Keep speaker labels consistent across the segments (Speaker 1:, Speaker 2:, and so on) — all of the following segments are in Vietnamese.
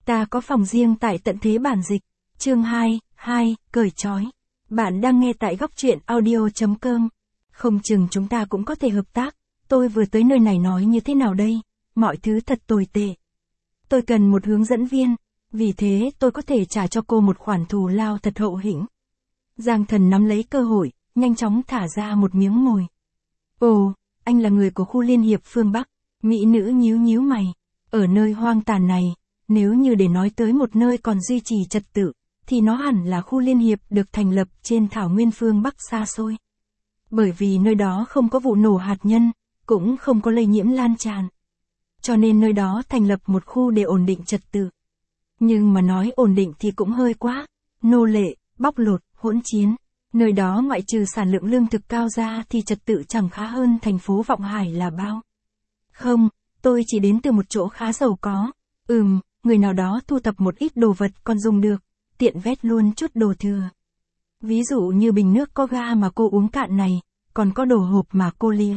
Speaker 1: Ta có phòng riêng tại tận thế bản dịch. Chương 2, cởi trói. Bạn đang nghe tại góc truyện audio.com. Không chừng chúng ta cũng có thể hợp tác. Tôi vừa tới nơi này nói như thế nào đây? Mọi thứ thật tồi tệ. Tôi cần một hướng dẫn viên. Vì thế tôi có thể trả cho cô một khoản thù lao thật hậu hĩnh. Giang Thần nắm lấy cơ hội, nhanh chóng thả ra một miếng mồi. Ồ, anh là người của khu liên hiệp phương Bắc. Mỹ nữ nhíu nhíu mày. Ở nơi hoang tàn này, nếu như để nói tới một nơi còn duy trì trật tự, thì nó hẳn là khu liên hiệp được thành lập trên thảo nguyên phương Bắc xa xôi. Bởi vì nơi đó không có vụ nổ hạt nhân, cũng không có lây nhiễm lan tràn. Cho nên nơi đó thành lập một khu để ổn định trật tự. Nhưng mà nói ổn định thì cũng hơi quá. Nô lệ, bóc lột, hỗn chiến. Nơi đó ngoại trừ sản lượng lương thực cao ra thì trật tự chẳng khá hơn thành phố Vọng Hải là bao. Không, tôi chỉ đến từ một chỗ khá giàu có. Người nào đó thu thập một ít đồ vật còn dùng được, tiện vét luôn chút đồ thừa. Ví dụ như bình nước có ga mà cô uống cạn này, còn có đồ hộp mà cô lía.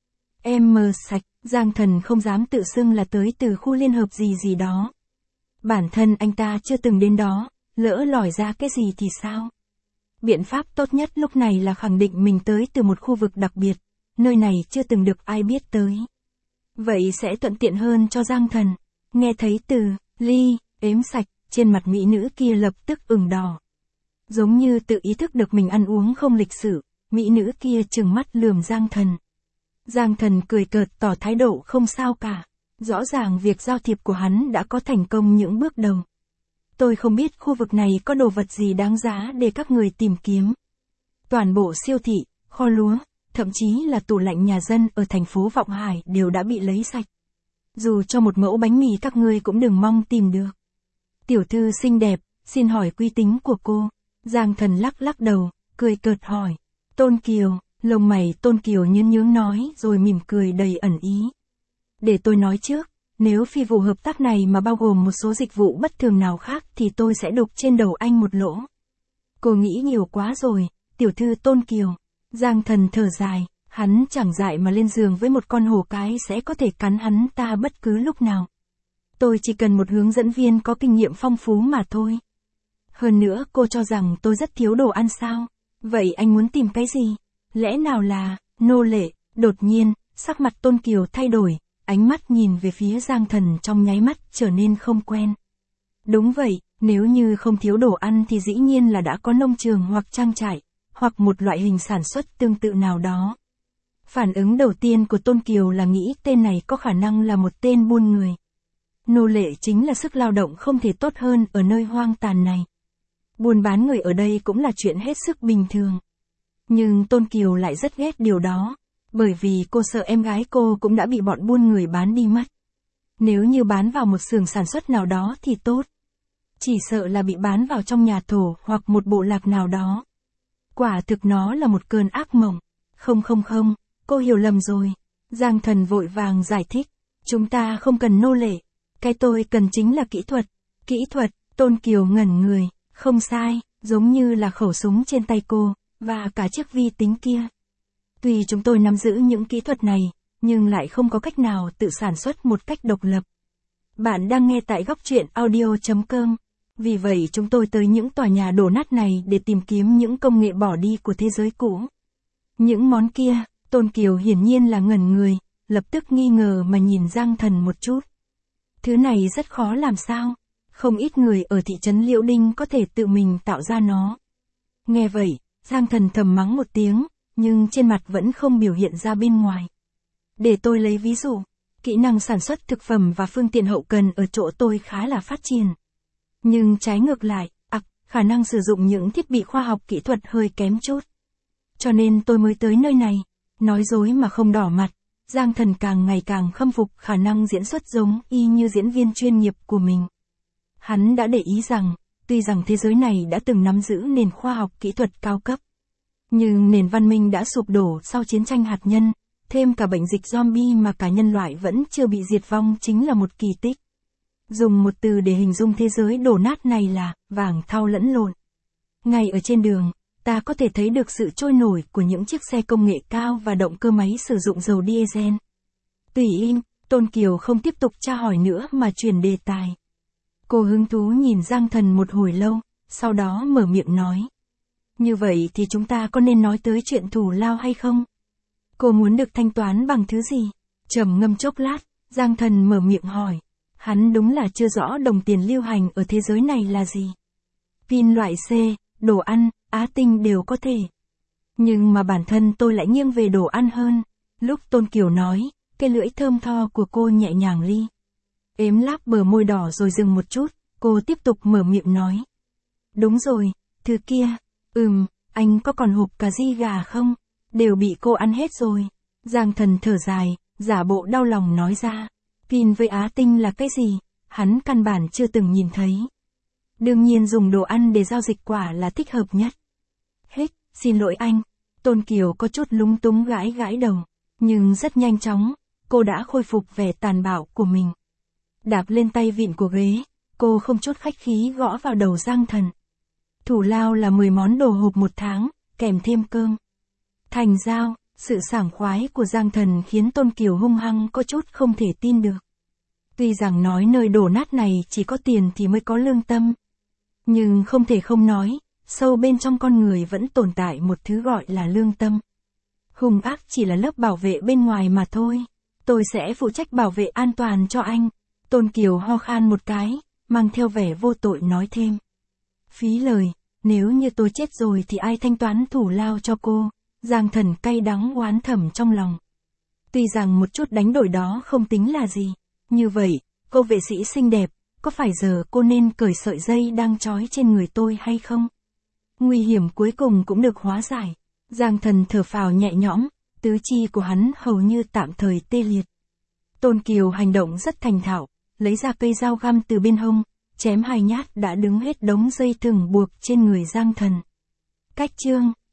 Speaker 1: Em mờ sạch, Giang Thần không dám tự xưng là tới từ khu liên hợp gì đó. Bản thân anh ta chưa từng đến đó, lỡ lòi ra cái gì thì sao? Biện pháp tốt nhất lúc này là khẳng định mình tới từ một khu vực đặc biệt, nơi này chưa từng được ai biết tới. Vậy sẽ thuận tiện hơn cho Giang Thần. Nghe thấy từ ly, ếm sạch, trên mặt mỹ nữ kia lập tức ửng đỏ. Giống như tự ý thức được mình ăn uống không lịch sự, mỹ nữ kia trừng mắt lườm Giang Thần. Giang Thần cười cợt tỏ thái độ không sao cả. Rõ ràng việc giao thiệp của hắn đã có thành công những bước đầu. Tôi không biết khu vực này có đồ vật gì đáng giá để các người tìm kiếm. Toàn bộ siêu thị, kho lúa, thậm chí là tủ lạnh nhà dân ở thành phố Vọng Hải đều đã bị lấy sạch. Dù cho một mẫu bánh mì các ngươi cũng đừng mong tìm được. Tiểu thư xinh đẹp, xin hỏi uy tín của cô. Giang Thần lắc đầu, cười cợt hỏi. Tôn Kiều, lông mày Tôn Kiều nhướng nói rồi mỉm cười đầy ẩn ý. Để tôi nói trước, nếu phi vụ hợp tác này mà bao gồm một số dịch vụ bất thường nào khác thì tôi sẽ đục trên đầu anh một lỗ. Cô nghĩ nhiều quá rồi, tiểu thư Tôn Kiều. Giang Thần thở dài, hắn chẳng dại mà lên giường với một con hổ cái sẽ có thể cắn hắn ta bất cứ lúc nào. Tôi chỉ cần một hướng dẫn viên có kinh nghiệm phong phú mà thôi. Hơn nữa cô cho rằng tôi rất thiếu đồ ăn sao? Vậy anh muốn tìm cái gì? Lẽ nào là nô lệ? Đột nhiên, sắc mặt Tôn Kiều thay đổi, ánh mắt nhìn về phía Giang Thần trong nháy mắt trở nên không quen. Đúng vậy, nếu như không thiếu đồ ăn thì dĩ nhiên là đã có nông trường hoặc trang trại, hoặc một loại hình sản xuất tương tự nào đó. Phản ứng đầu tiên của Tôn Kiều là nghĩ tên này có khả năng là một tên buôn người. Nô lệ chính là sức lao động không thể tốt hơn ở nơi hoang tàn này. Buôn bán người ở đây cũng là chuyện hết sức bình thường. Nhưng Tôn Kiều lại rất ghét điều đó, bởi vì cô sợ em gái cô cũng đã bị bọn buôn người bán đi mất. Nếu như bán vào một xưởng sản xuất nào đó thì tốt. Chỉ sợ là bị bán vào trong nhà thổ hoặc một bộ lạc nào đó. Quả thực nó là một cơn ác mộng. Không, cô hiểu lầm rồi. Giang Thần vội vàng giải thích. Chúng ta không cần nô lệ. Cái tôi cần chính là kỹ thuật. Kỹ thuật, Tôn Kiều ngẩn người. Không sai, giống như là khẩu súng trên tay cô, và cả chiếc vi tính kia. Tuy chúng tôi nắm giữ những kỹ thuật này, nhưng lại không có cách nào tự sản xuất một cách độc lập. Bạn đang nghe tại góc truyện audio.com. Vì vậy chúng tôi tới những tòa nhà đổ nát này để tìm kiếm những công nghệ bỏ đi của thế giới cũ. Những món kia, Tôn Kiều hiển nhiên là ngẩn người, lập tức nghi ngờ mà nhìn Giang Thần một chút. Thứ này rất khó làm sao? Không ít người ở thị trấn Liễu Đinh có thể tự mình tạo ra nó. Nghe vậy, Giang Thần thầm mắng một tiếng, nhưng trên mặt vẫn không biểu hiện ra bên ngoài. Để tôi lấy ví dụ, kỹ năng sản xuất thực phẩm và phương tiện hậu cần ở chỗ tôi khá là phát triển. Nhưng trái ngược lại, khả năng sử dụng những thiết bị khoa học kỹ thuật hơi kém chút. Cho nên tôi mới tới nơi này. Nói dối mà không đỏ mặt, Giang Thần càng ngày càng khâm phục khả năng diễn xuất giống y như diễn viên chuyên nghiệp của mình. Hắn đã để ý rằng, tuy rằng thế giới này đã từng nắm giữ nền khoa học kỹ thuật cao cấp, nhưng nền văn minh đã sụp đổ sau chiến tranh hạt nhân, thêm cả bệnh dịch zombie mà cả nhân loại vẫn chưa bị diệt vong chính là một kỳ tích. Dùng một từ để hình dung thế giới đổ nát này là vàng thau lẫn lộn. Ngay ở trên đường, ta có thể thấy được sự trôi nổi của những chiếc xe công nghệ cao và động cơ máy sử dụng dầu diesel. Tùy im, Tôn Kiều không tiếp tục tra hỏi nữa mà chuyển đề tài. Cô hứng thú nhìn Giang Thần một hồi lâu, sau đó mở miệng nói. Như vậy thì chúng ta có nên nói tới chuyện thù lao hay không? Cô muốn được thanh toán bằng thứ gì? Trầm ngâm chốc lát, Giang Thần mở miệng hỏi. Hắn đúng là chưa rõ đồng tiền lưu hành ở thế giới này là gì. Pin loại C, đồ ăn, Á Tinh đều có thể. Nhưng mà bản thân tôi lại nghiêng về đồ ăn hơn. Lúc Tôn Kiều nói, cái lưỡi thơm tho của cô nhẹ nhàng ếm láp bờ môi đỏ rồi dừng một chút, cô tiếp tục mở miệng nói. Đúng rồi, thứ kia, anh có còn hộp cà ri gà không? Đều bị cô ăn hết rồi. Giang Thần thở dài, giả bộ đau lòng nói ra. Pin với Á Tinh là cái gì? Hắn căn bản chưa từng nhìn thấy. Đương nhiên dùng đồ ăn để giao dịch quả là thích hợp nhất. Hết, xin lỗi anh. Tôn Kiều có chút lúng túng gãi gãi đầu. Nhưng rất nhanh chóng, cô đã khôi phục vẻ tàn bạo của mình. Đạp lên tay vịn của ghế, cô không chút khách khí gõ vào đầu Giang Thần. Thủ lao là 10 món đồ hộp một tháng, kèm thêm cơm. Thành giao, sự sảng khoái của Giang Thần khiến Tôn Kiều hung hăng có chút không thể tin được. Tuy rằng nói nơi đổ nát này chỉ có tiền thì mới có lương tâm. Nhưng không thể không nói, sâu bên trong con người vẫn tồn tại một thứ gọi là lương tâm. Hung ác chỉ là lớp bảo vệ bên ngoài mà thôi. Tôi sẽ phụ trách bảo vệ an toàn cho anh. Tôn Kiều ho khan một cái, mang theo vẻ vô tội nói thêm. Phí lời, nếu như tôi chết rồi thì ai thanh toán thủ lao cho cô? Giang Thần cay đắng oán thầm trong lòng. Tuy rằng một chút đánh đổi đó không tính là gì. Như vậy, cô vệ sĩ xinh đẹp, có phải giờ cô nên cởi sợi dây đang trói trên người tôi hay không? Nguy hiểm cuối cùng cũng được hóa giải. Giang Thần thở phào nhẹ nhõm, tứ chi của hắn hầu như tạm thời tê liệt. Tôn Kiều hành động rất thành thạo, lấy ra cây dao găm từ bên hông, chém 2 nhát đã đứng hết đống dây thừng buộc trên người Giang Thần. Cách chương